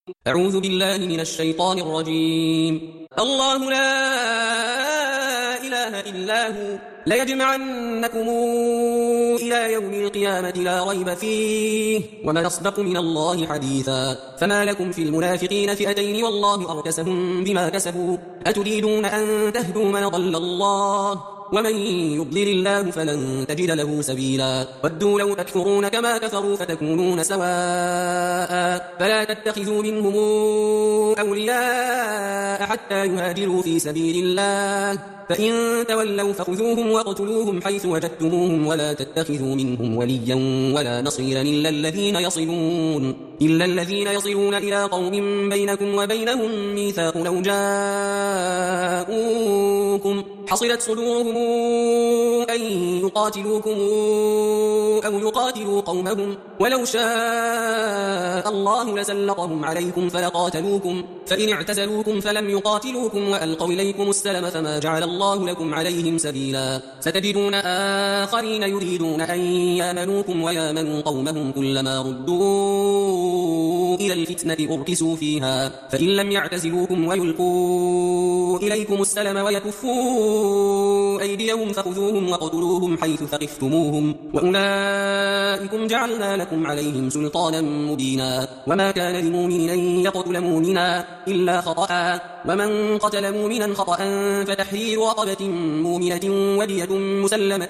أعوذ بالله من الشيطان الرجيم. الله لا إله إلا هو ليجمعنكم إلى يوم القيامة لا ريب فيه ومن أصدق من الله حديثا. فما لكم في المنافقين فئتين والله أركسهم بما كسبوا أتريدون أن تهدوا من ضل الله ومن يضلل الله فلن تجد له سبيلا. ودوا لو تكفرون كما كفروا فتكونون سواء فلا تتخذوا منهم أولياء حتى يهاجروا في سبيل الله فإن تولوا فخذوهم واقتلوهم حيث وجدتموهم ولا تتخذوا منهم وليا ولا نصيرا إلا الذين يصلون إلى قوم بينكم وبينهم ميثاق لو جاءوكم حصلت صدورهم أن يقاتلوكم أو يقاتلوا قومهم ولو شاء الله لسلطهم عليكم فلقاتلوكم فإن اعتزلوكم فلم يقاتلوكم وألقوا إليكم السلم فما جعل الله لكم عليهم سبيلا. ستجدون آخرين يريدون أن يامنوكم ويامنوا قومهم كلما ردوا إلى الفتنة أركسوا فيها فإن لم يعتزلوكم ويلقوا إليكم السلم ويكفوا أيديهم فخذوهم وقتلوهم حيث ثقفتموهم وأولئكم جعلنا لكم عليهم سلطانا مبينا. وما كان لمؤمن أن يقتل مؤمنا إلا خطأ ومن قتل مؤمنا خطأ فتحرير رقبة مؤمنة ودية مسلمة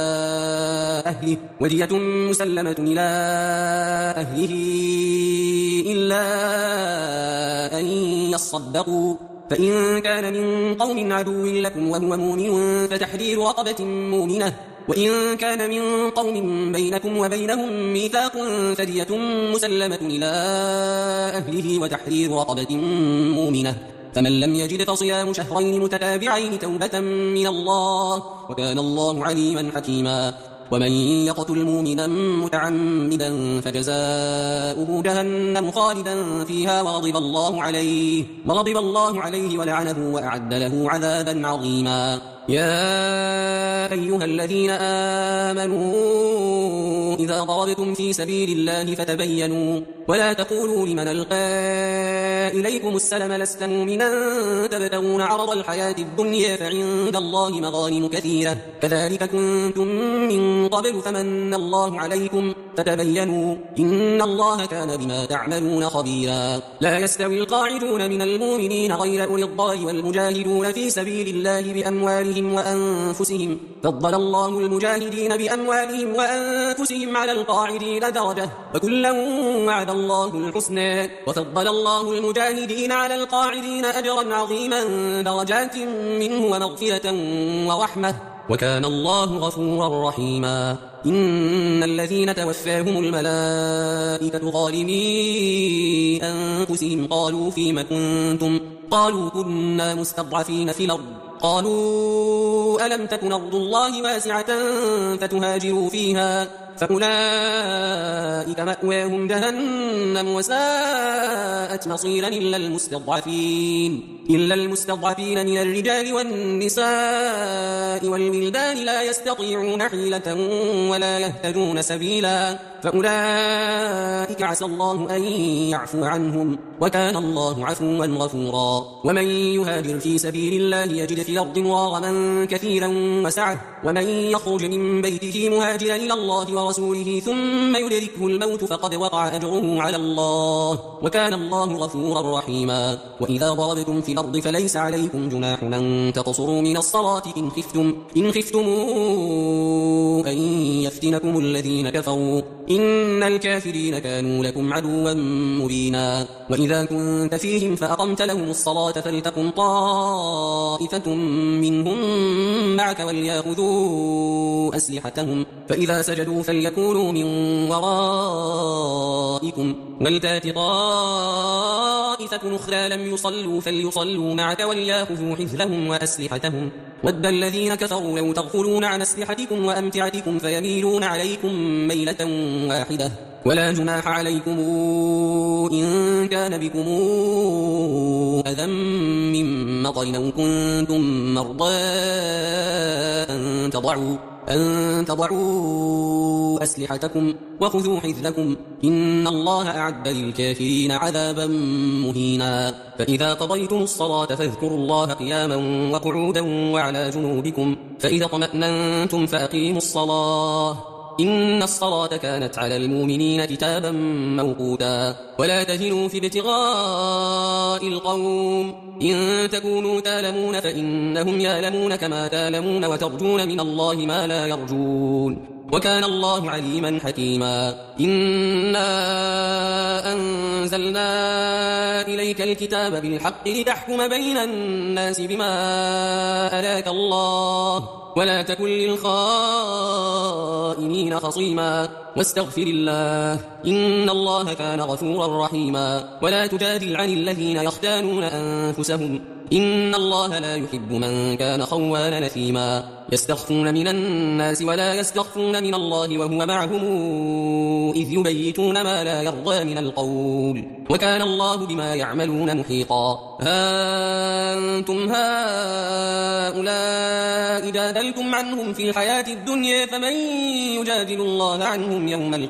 إلى أهله إلا أن يصدقوا فإن كان من قوم عدو لكم وهو مؤمن فتحرير رقبة مؤمنة وإن كان من قوم بينكم وبينهم ميثاق فدية مسلمة إلى أهله وتحرير رقبة مؤمنة فمن لم يجد فصيام شهرين متتابعين توبة من الله وكان الله عليما حكيما. ومن يقتل مؤمنا متعمدا فجزاؤه جهنم خالدا فيها وغضب الله عليه ولعنه وأعد له عذابا عظيما. يا أيها الذين آمنوا إذا ضربتم في سبيل الله فتبينوا ولا تقولوا لمن ألقى إليكم السلم لست مؤمنا تبتغون عرض الحياة الدنيا فعند الله مغانم كثيرة كذلك كنتم من قبل فمن الله عليكم فتبينوا إن الله كان بما تعملون خبيرا. لا يستوي القاعدون من المؤمنين غير أولي الضرر والمجاهدون في سبيل الله بأموالهم وأنفسهم فضل الله المجاهدين بأموالهم وأنفسهم على القاعدين درجة وكلا وعد الله الحسنى وفضل الله المجاهدين على القاعدين أجرا عظيما درجات منه ومغفرة ورحمة وكان الله غفورا رحيما. إن الذين توفاهم الملائكة ظالمي أنفسهم قالوا فيم كنتم قالوا كنا مستضعفين في الأرض قالوا ألم تكن أرض الله واسعة فتهاجروا فيها فأولئك مأواهم جهنم وساءت مصيرا إلا المستضعفين من الرجال والنساء والولدان لا يستطيعون حيلة ولا يهتدون سبيلا فأولئك عسى الله أن يعفو عنهم وكان الله عفوا غفورا. ومن يهاجر في سبيل الله يجد في الأرض مراغما كثيرا وسعة ومن يخرج من بيته مهاجرا إلى الله ورسوله ثم يدركه الموت فقد وقع أجره على الله وكان الله غفورا رحيما. وإذا ضربتم في الأرض فليس عليكم جناح أن تقصروا من الصلاة إن خفتم أن يفتنكم الذين كفروا إن الكافرين كانوا لكم عدوا مبينا. وإذا كنت فيهم فأقمت لهم الصلاة فلتقم طائفة منهم معك وليأخذوا أسلحتهم فإذا سجدوا فليكونوا من ورائكم ولتأت طائفة أخرى لم يصلوا فليصلوا معك وليأخذوا حذرهم وأسلحتهم ود الذين كفروا لو تغفلون عن أسلحتكم وأمتعتكم فيميلون عليكم ميلة واحدة ولا جناح عليكم إن كان بكم أذى من مطر أو كنتم مرضى أن تضعوا أسلحتكم وخذوا حذركم إن الله أعد للكافرين عذابا مهينا فإذا قضيتم الصلاة فاذكروا الله قياما وقعودا وعلى جنوبكم فإذا اطمأننتم فأقيموا الصلاة إن الصلاة كانت على المؤمنين كتابا موقوتا ولا تهنوا في ابتغاء القوم إن تكونوا تالمون فإنهم يالمون كما تالمون وترجون من الله ما لا يرجون وكان الله عليما حكيما إنا أنزلنا إليك الكتاب بالحق لتحكم بين الناس بما أراك الله ولا تكن للخائنين خصيما واستغفر الله إن الله كان غفورا رحيما ولا تجادل عن الذين يختانون أنفسهم إن الله لا يحب من كان خوانا نثيما يستخفون من الناس ولا يستخفون من الله وهو معهم إذ يبيتون ما لا يرضى من القول وكان الله بما يعملون محيطا أنتم هؤلاء جادلتم عنهم في الحياة الدنيا فمن يجادل الله عنهم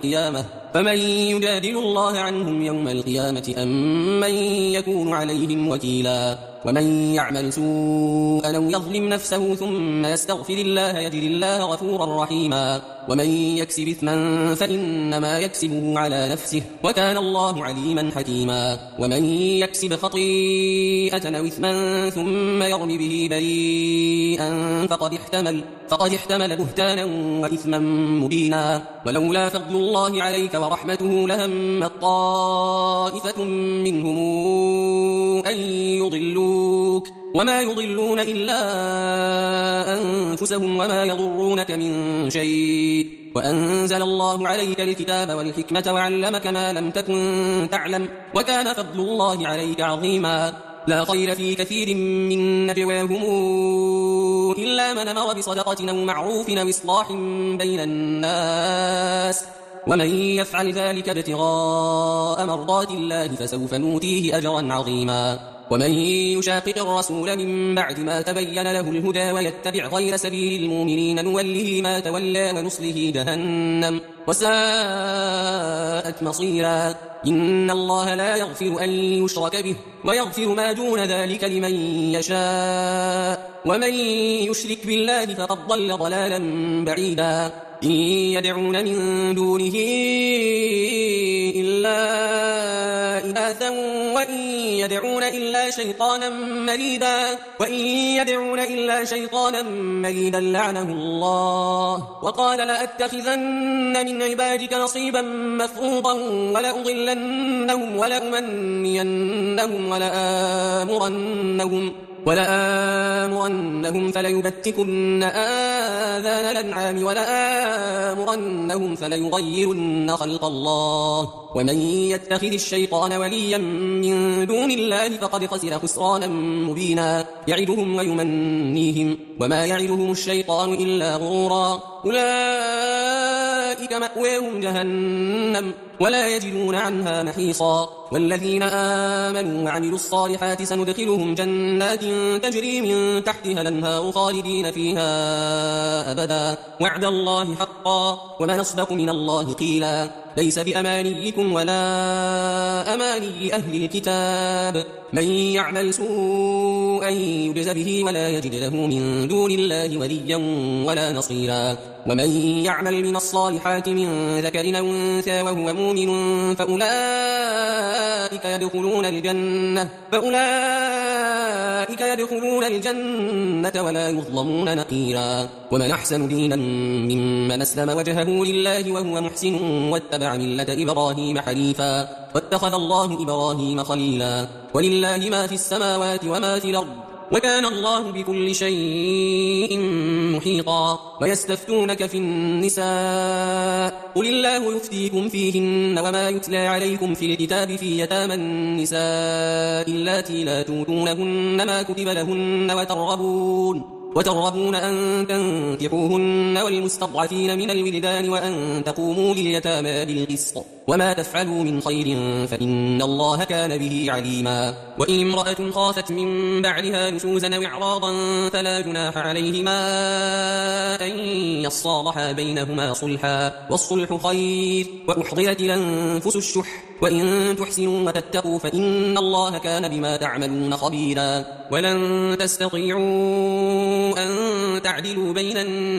يوم القيامة أم من يكون عليهم وكيلا ومن يعمل سوءا أو يظلم نفسه ثم يستغفر الله يجد الله غفورا رحيما ومن يكسب إثما فإنما يكسبه على نفسه وكان الله عليما حكيما ومن يكسب خطيئة أو إثما ثم يرم به بريئا فقد احتمل بهتانا وإثما مبينا ولولا فضل الله عليك ورحمته لهمت طائفة منهم أن يضلوك وما يضلون إلا أنفسهم وما يضرونك من شيء وأنزل الله عليك الكتاب والحكمة وعلمك ما لم تكن تعلم وكان فضل الله عليك عظيما لا خير في كثير من نجواهم إلا من أمر بصدقة أو معروف أو إصلاح بين الناس ومن يفعل ذلك ابتغاء مرضات الله فسوف نؤتيه أجرا عظيما ومن يشاقق الرسول من بعد ما تبين له الهدى ويتبع غير سبيل المؤمنين نوله ما تولى ونصله جهنم وساءت مصيرا إن الله لا يغفر أن يشرك به ويغفر ما دون ذلك لمن يشاء ومن يشرك بالله فقد ضل ضلالا بعيدا إن يدعون من دونه إلا إناثا وإن يدعون إلا شيطانا مريدا لعنه الله وقال لأتخذن من عبادك نصيبا مفروضا ولأضلنهم ولأمنينهم ولآمرنهم فليبتكن آذان الأنعام ولآمرنهم فليغيرن خلق الله ومن يتخذ الشيطان وليا من دون الله فقد خسر خسرانا مبينا يعدهم ويمنيهم وما يعدهم الشيطان إلا غرورا أولئك مأواهم جهنم ولا يجدون عنها محيصا والذين آمنوا وعملوا الصالحات سندخلهم جنات تجري من تحتها الأنهار خالدين فيها أبدا وعد الله حقا ومن أصدق من الله قيلا ليس بأمانيكم ولا أماني أهل الكتاب من يعمل سوءا يجز به ولا يجد له من دون الله وليا ولا نصيرا ومن يعمل من الصالحات من ذكر أو أنثى وهو مؤمن فأولئك يدخلون الجنة ولا يظلمون نقيرا ومن أحسن دينا ممن أسلم وجهه لله وهو محسن واتبع ملة إبراهيم حنيفا واتخذ الله إبراهيم خليلا ولله ما في السماوات وما في الأرض وكان الله بكل شيء محيطا ويستفتونك في النساء قل الله يفتيكم فيهن وما يتلى عليكم في الكتاب في يتامى النساء اللاتي لا توتونهن ما كتب لهن وترغبون أن تنكحوهن والمستضعفين من الولدان وأن تقوموا لليتامى بالقسط وما تفعلوا من خير فإن الله كان به عليما. وإن امرأة خافت من بعدها نشوزا وإعراضا فلا جناح عليهما أن يصالحا بينهما صلحا والصلح خير وأحضرت الأنفس الشح وإن تحسنوا وتتقوا فإن الله كان بما تعملون خبيرا. ولن تستطيعوا أن تعدلوا بين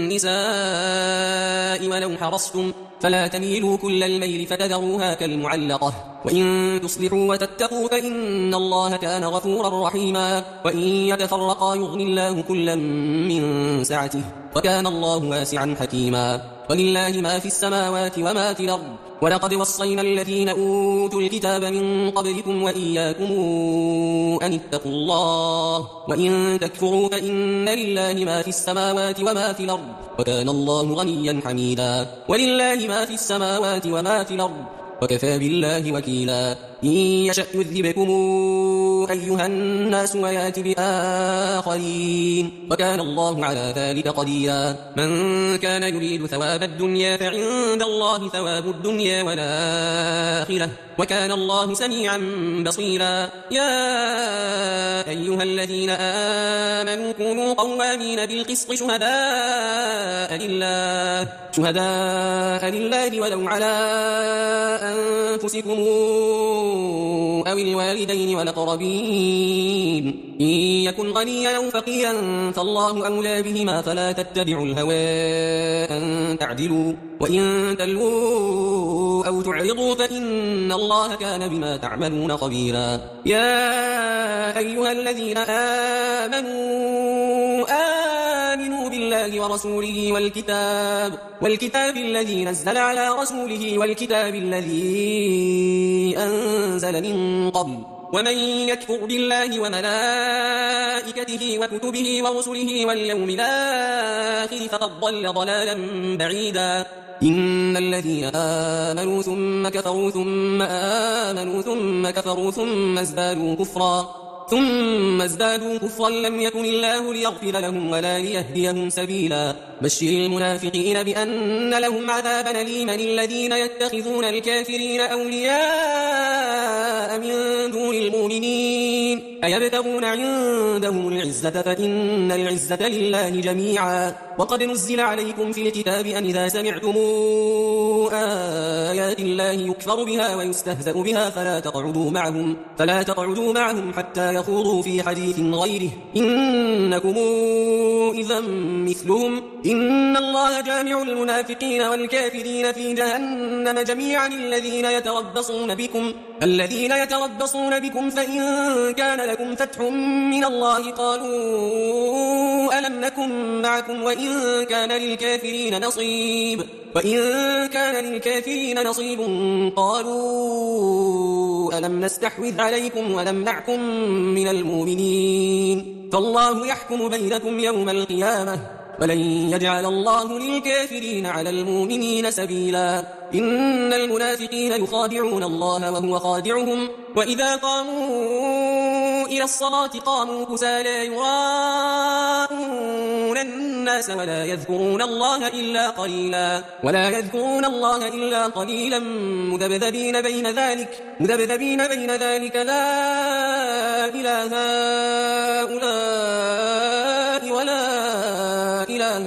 النساء ولو حرصتم فلا تميلوا كل الميل فتذروها كالمعلقة وإن تصلحوا وتتقوا فإن الله كان غفورا رحيما. وإن يتفرقا يغني الله كلا من سعته وكان الله واسعا حكيما. ولله ما في السماوات وما في الأرض ولقد وصينا الذين أوتوا الكتاب من قبلكم وإياكم أن اتقوا الله وإن تكفروا فإن لله ما في السماوات وما في الأرض وكان الله غنيا حميدا. ولله ما في السماوات وما في الأرض وكفى بالله وكيلا. إن يشأ يذهبكم أيها الناس ويأت بآخرين وكان الله على ذلك قديرا. من كان يريد ثواب الدنيا فعند الله ثواب الدنيا والآخرة وكان الله سميعا بصيرا. يا أيها الذين آمنوا كونوا قوامين بالقسط شهداء لله ولو على أنفسكم أو الوالدين والأقربين إن يكن غنيا أو فقيرا فالله أولى بهما فلا تتبعوا الهوى أن تعدلوا وإن تلووا أو تعرضوا فإن الله كان بما تعملون خبيرا. يا أيها الذين آمنوا بالله ورسوله والكتاب الذي نزل على رسوله والكتاب الذي أنزل من قبل ومن يكفر بالله وملائكته وكتبه ورسله واليوم الآخر فقد ضل ضلالا بعيدا. إن الذين آمنوا ثم كفروا ثم آمنوا ثم كفروا ثم ازدادوا كفرا لم يكن الله ليغفر لهم ولا ليهديهم سبيلا. بشر المنافقين بأن لهم عذابا أليما الذين يتخذون الكافرين أولياء من دون المؤمنين أيبتغون عندهم العزة فإن العزة لله جميعا. وقد نزل عليكم في الكتاب أن إذا سمعتم آيات الله يكفر بها ويستهزأ بها فلا تقعدوا معهم حتى يخوضوا في حديث غيره إنكم إذا مثلهم إن الله جامع المنافقين والكافرين في جهنم جميعا الذين يتربصون بكم فإن كان لكم فتح من الله قالوا ألم نكن معكم وإن كان للكافرين نصيب قالوا ألم نستحوذ عليكم ونمنعكم من المؤمنين فالله يحكم بينكم يوم القيامة ولن يجعل الله للكافرين على المؤمنين سبيلا. إن المنافقين يخادعون الله وهو خادعهم وإذا قاموا إلى الصلاة قاموا كسالى يراءون الناس ولا يذكرون الله إلا قليلا مذبذبين بين ذلك لا إله هؤلاء ولا إله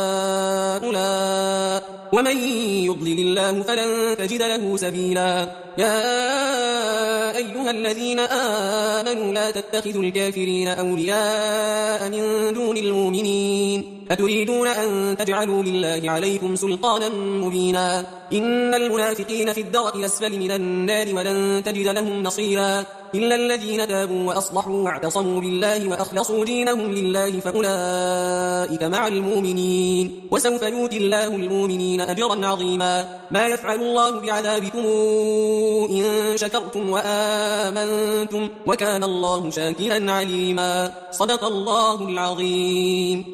هؤلاء ومن يضلل الله فلن تجد له سبيلا. يا أيها الذين آمنوا لا تتخذوا الكافرين أولياء من دون المؤمنين أتريدون أن تجعلوا لله عليكم سلطانا مبينا. إن المنافقين في الدرك الأسفل من النار ولن تجد لهم نصيرا إلا الذين تابوا وأصلحوا واعتصموا بالله وأخلصوا دينهم لله فأولئك مع المؤمنين وسوف يؤتي الله المؤمنين أجرا عظيما. ما يفعل الله بعذابكم إن شكرتم وآمنتم وكان الله شاكرا عليما. صدق الله العظيم.